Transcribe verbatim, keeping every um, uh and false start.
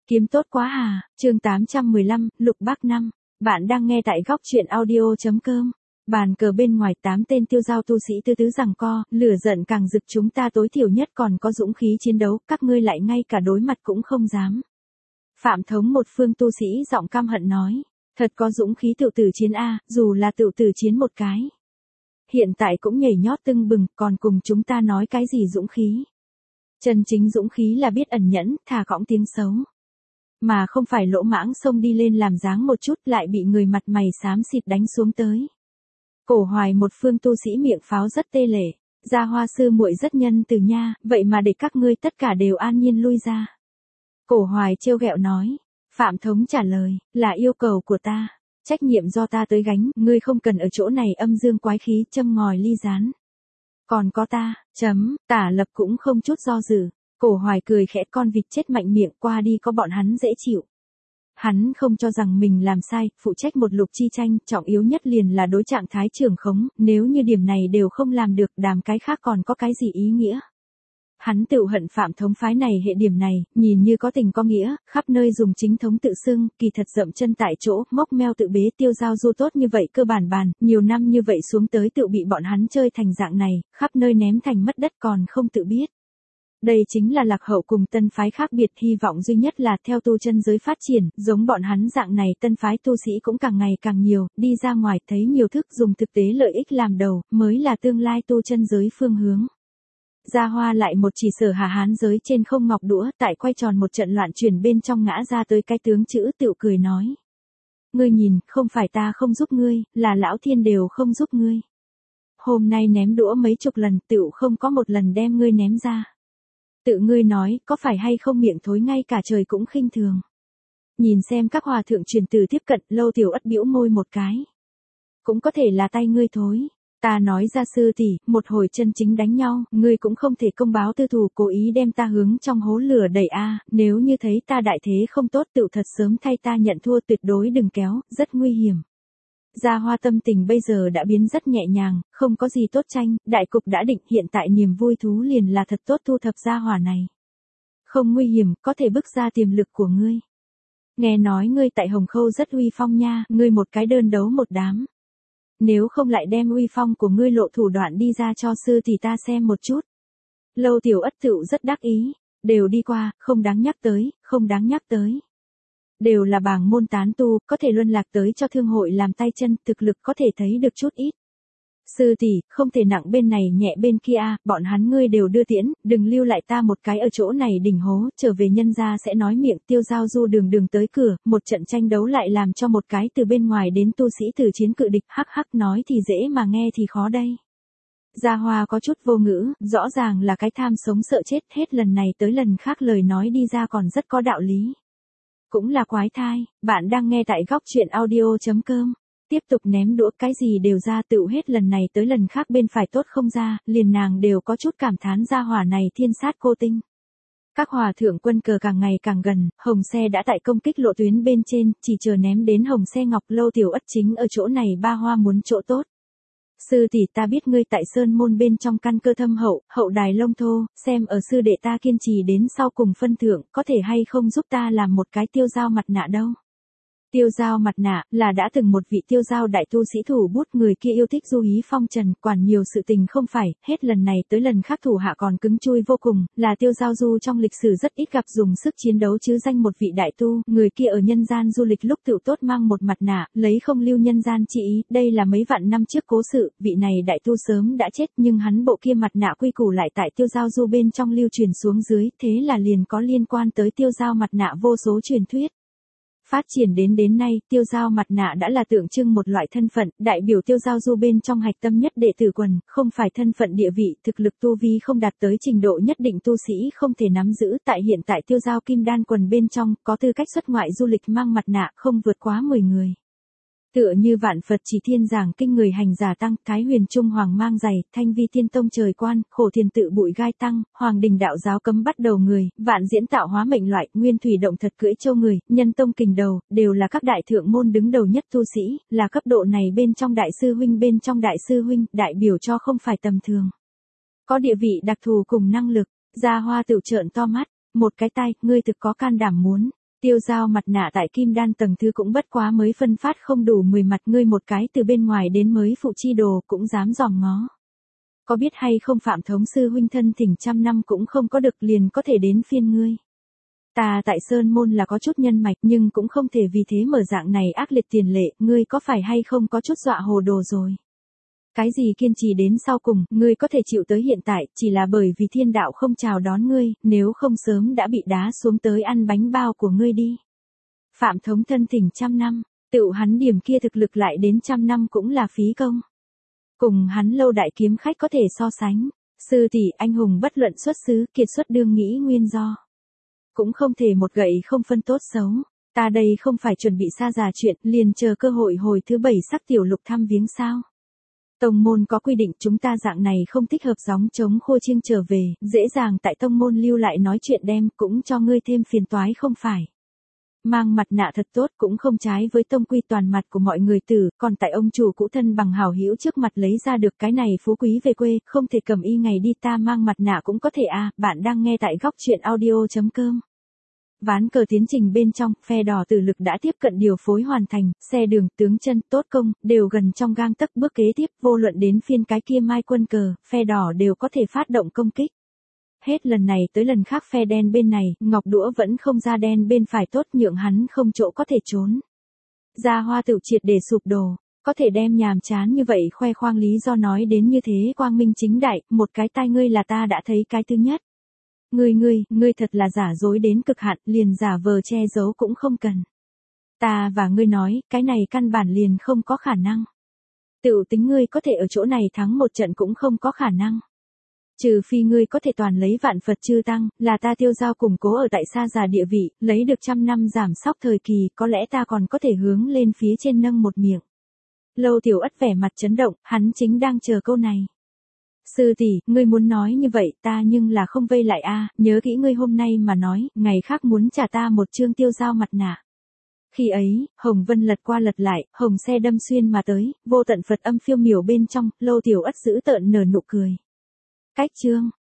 Kiếm tốt quá à, chương tám trăm mười lăm, Lục Bác năm. Bạn đang nghe tại góc truyện audio.com. Bàn cờ bên ngoài tám tên tiêu giao tu sĩ tư tứ giằng co, lửa giận càng rực, chúng ta tối thiểu nhất còn có dũng khí chiến đấu, các ngươi lại ngay cả đối mặt cũng không dám. Phạm Thống một phương tu sĩ giọng căm hận nói, thật có dũng khí tự tử chiến a, dù là tự tử chiến một cái. Hiện tại cũng nhảy nhót tưng bừng, còn cùng chúng ta nói cái gì dũng khí. Chân chính dũng khí là biết ẩn nhẫn, thà cõng tiếng xấu. Mà không phải lỗ mãng xông đi lên làm dáng một chút lại bị người mặt mày xám xịt đánh xuống tới. Cổ Hoài một phương tu sĩ miệng pháo rất tê lệ, Gia Hoa sư muội rất nhân từ nha, vậy mà để các ngươi tất cả đều an nhiên lui ra. Cổ Hoài trêu ghẹo nói, Phạm Thống trả lời, là yêu cầu của ta, trách nhiệm do ta tới gánh, ngươi không cần ở chỗ này âm dương quái khí châm ngòi ly gián. Còn có ta, chấm, Tả Lập cũng không chút do dự. Cổ Hoài cười khẽ, con vịt chết mạnh miệng, qua đi có bọn hắn dễ chịu. Hắn không cho rằng mình làm sai, phụ trách một lục chi tranh, trọng yếu nhất liền là đối trạng thái trưởng khống, nếu như điểm này đều không làm được, đàm cái khác còn có cái gì ý nghĩa. Hắn tự hận Phạm Thống phái này hệ điểm này, nhìn như có tình có nghĩa, khắp nơi dùng chính thống tự xưng, kỳ thật dậm chân tại chỗ, móc meo tự bế, tiêu giao du tốt như vậy cơ bản bàn, nhiều năm như vậy xuống tới tự bị bọn hắn chơi thành dạng này, khắp nơi ném thành mất đất còn không tự biết. Đây chính là lạc hậu cùng tân phái khác biệt, hy vọng duy nhất là theo tu chân giới phát triển, giống bọn hắn dạng này tân phái tu sĩ cũng càng ngày càng nhiều, đi ra ngoài thấy nhiều thức dùng thực tế lợi ích làm đầu, mới là tương lai tu chân giới phương hướng. Gia Hoa lại một chỉ sở hà hán giới trên không ngọc đũa, tại quay tròn một trận loạn chuyển bên trong ngã ra tới cái tướng chữ tựu cười nói. Ngươi nhìn, không phải ta không giúp ngươi, là lão thiên đều không giúp ngươi. Hôm nay ném đũa mấy chục lần tựu không có một lần đem ngươi ném ra. Tự ngươi nói, có phải hay không miệng thối ngay cả trời cũng khinh thường. Nhìn xem các hòa thượng truyền từ tiếp cận, Lâu Tiểu Ất bĩu môi một cái. Cũng có thể là tay ngươi thối. Ta nói ra sư tỷ, một hồi chân chính đánh nhau, ngươi cũng không thể công báo tư thù cố ý đem ta hướng trong hố lửa đẩy a, nếu như thấy ta đại thế không tốt tựu thật sớm thay ta nhận thua, tuyệt đối đừng kéo, rất nguy hiểm. Gia Hoa tâm tình bây giờ đã biến rất nhẹ nhàng, không có gì tốt tranh, đại cục đã định, hiện tại niềm vui thú liền là thật tốt thu thập gia hỏa này. Không nguy hiểm, có thể bức ra tiềm lực của ngươi. Nghe nói ngươi tại Hồng Khâu rất uy phong nha, ngươi một cái đơn đấu một đám. Nếu không lại đem uy phong của ngươi lộ thủ đoạn đi ra cho sư thì ta xem một chút. Lâu Tiểu Ất tựu rất đắc ý, đều đi qua, không đáng nhắc tới, không đáng nhắc tới. Đều là bảng môn tán tu, có thể luân lạc tới cho thương hội làm tay chân, thực lực có thể thấy được chút ít. Sư tỷ, không thể nặng bên này nhẹ bên kia, bọn hắn ngươi đều đưa tiễn, đừng lưu lại ta một cái ở chỗ này đỉnh hố, trở về nhân gia sẽ nói miệng. Tiêu giao du đường đường tới cửa, một trận tranh đấu lại làm cho một cái từ bên ngoài đến tu sĩ từ chiến cự địch, hắc hắc nói thì dễ mà nghe thì khó đây. Gia Hoa có chút vô ngữ, rõ ràng là cái tham sống sợ chết, hết lần này tới lần khác lời nói đi ra còn rất có đạo lý. Cũng là quái thai, bạn đang nghe tại góc truyện audio.com. Tiếp tục ném đũa, cái gì đều ra, tựu hết lần này tới lần khác bên phải tốt không ra, liền nàng đều có chút cảm thán gia hỏa này thiên sát cô tinh. Các hòa thượng quân cờ càng ngày càng gần, hồng xe đã tại công kích lộ tuyến bên trên, chỉ chờ ném đến hồng xe ngọc. Lâu Tiểu Ất chính ở chỗ này ba hoa muốn chỗ tốt. Sư tỷ, ta biết ngươi tại sơn môn bên trong căn cơ thâm hậu, hậu đài lông thô, xem ở sư đệ ta kiên trì đến sau cùng phân thượng, có thể hay không giúp ta làm một cái tiêu giao mặt nạ đâu. Tiêu giao mặt nạ, là đã từng một vị tiêu giao đại tu sĩ thủ bút, người kia yêu thích du hí phong trần, quản nhiều sự tình không phải, hết lần này tới lần khác thủ hạ còn cứng chui vô cùng, là tiêu giao du trong lịch sử rất ít gặp dùng sức chiến đấu chứ danh một vị đại tu, người kia ở nhân gian du lịch lúc tự tốt mang một mặt nạ, lấy không lưu nhân gian chi ý, đây là mấy vạn năm trước cố sự, vị này đại tu sớm đã chết nhưng hắn bộ kia mặt nạ quy củ lại tại tiêu giao du bên trong lưu truyền xuống dưới, thế là liền có liên quan tới tiêu giao mặt nạ vô số truyền thuyết. Phát triển đến đến nay, tiêu giao mặt nạ đã là tượng trưng một loại thân phận, đại biểu tiêu giao du bên trong hạch tâm nhất đệ tử quần, không phải thân phận địa vị, thực lực tu vi không đạt tới trình độ nhất định tu sĩ không thể nắm giữ. Tại hiện tại tiêu giao kim đan quần bên trong, có tư cách xuất ngoại du lịch mang mặt nạ không vượt quá mười người. Tựa như Vạn Phật Chỉ Thiên giảng kinh người hành giả tăng, Thái Huyền Trung Hoàng mang giày, Thanh Vi Tiên Tông trời quan, Khổ Thiền tự bụi gai tăng, Hoàng Đình đạo giáo cấm bắt đầu người, Vạn Diễn tạo hóa mệnh loại, Nguyên Thủy động thật cưỡi châu người, Nhân Tông kình đầu, đều là các đại thượng môn đứng đầu nhất tu sĩ, là cấp độ này bên trong đại sư huynh bên trong đại sư huynh, đại biểu cho không phải tầm thường. Có địa vị đặc thù cùng năng lực. Gia Hoa tự trợn to mắt, một cái tai, ngươi thực có can đảm muốn Tiêu dao mặt nạ tại kim đan tầng thứ cũng bất quá mới phân phát không đủ mười mặt, ngươi một cái từ bên ngoài đến mới phụ chi đồ cũng dám dòm ngó. Có biết hay không Phạm thống sư huynh thân thỉnh trăm năm cũng không có được, liền có thể đến phiên ngươi. Ta tại Sơn Môn là có chút nhân mạch nhưng cũng không thể vì thế mở dạng này ác liệt tiền lệ, ngươi có phải hay không có chút dọa hồ đồ rồi. Cái gì kiên trì đến sau cùng, ngươi có thể chịu tới hiện tại, chỉ là bởi vì thiên đạo không chào đón ngươi, nếu không sớm đã bị đá xuống tới ăn bánh bao của ngươi đi. Phạm thống thân thỉnh trăm năm, tựu hắn điểm kia thực lực lại đến trăm năm cũng là phí công. Cùng hắn Lâu đại kiếm khách có thể so sánh, sư tỷ anh hùng bất luận xuất xứ, kiệt xuất đương nghĩ nguyên do. Cũng không thể một gậy không phân tốt xấu, ta đây không phải chuẩn bị xa già chuyện, liền chờ cơ hội hồi thứ bảy sắc tiểu lục thăm viếng sao. Tông môn có quy định chúng ta dạng này không thích hợp gióng chống khô chiêng trở về, dễ dàng tại tông môn lưu lại nói chuyện đem cũng cho ngươi thêm phiền toái không phải. Mang mặt nạ thật tốt cũng không trái với tông quy toàn mặt của mọi người tử, còn tại ông chủ cũ thân bằng hảo hữu trước mặt lấy ra được cái này phú quý về quê, không thể cầm y ngày đi, ta mang mặt nạ cũng có thể à, bạn đang nghe tại góc truyện audio.com. Ván cờ tiến trình bên trong, phe đỏ tử lực đã tiếp cận điều phối hoàn thành, xe đường, tướng chân, tốt công, đều gần trong gang tấc, bước kế tiếp, vô luận đến phiên cái kia mai quân cờ, phe đỏ đều có thể phát động công kích. Hết lần này tới lần khác phe đen bên này, ngọc đũa vẫn không ra đen bên phải tốt, nhượng hắn không chỗ có thể trốn. Gia hoa tựu triệt để sụp đổ, có thể đem nhàm chán như vậy khoe khoang lý do nói đến như thế quang minh chính đại, một cái tai ngươi là ta đã thấy cái thứ nhất. Ngươi ngươi, ngươi thật là giả dối đến cực hạn, liền giả vờ che giấu cũng không cần. Ta và ngươi nói, cái này căn bản liền không có khả năng. Tựu tính ngươi có thể ở chỗ này thắng một trận cũng không có khả năng. Trừ phi ngươi có thể toàn lấy vạn Phật chư tăng, là ta Tiêu Dao củng cố ở tại xa già địa vị, lấy được trăm năm giảm sóc thời kỳ, có lẽ ta còn có thể hướng lên phía trên nâng một miệng. Lâu Tiểu Ất vẻ mặt chấn động, hắn chính đang chờ câu này. Sư tỷ, ngươi muốn nói như vậy, ta nhưng là không vây lại a, nhớ kỹ ngươi hôm nay mà nói, ngày khác muốn trả ta một chương Tiêu Dao mặt nạ. Khi ấy, Hồng Vân lật qua lật lại, hồng xe đâm xuyên mà tới, vô tận Phật âm phiêu miểu bên trong, Lâu Tiểu Ất giữ tợn nở nụ cười. Cách chương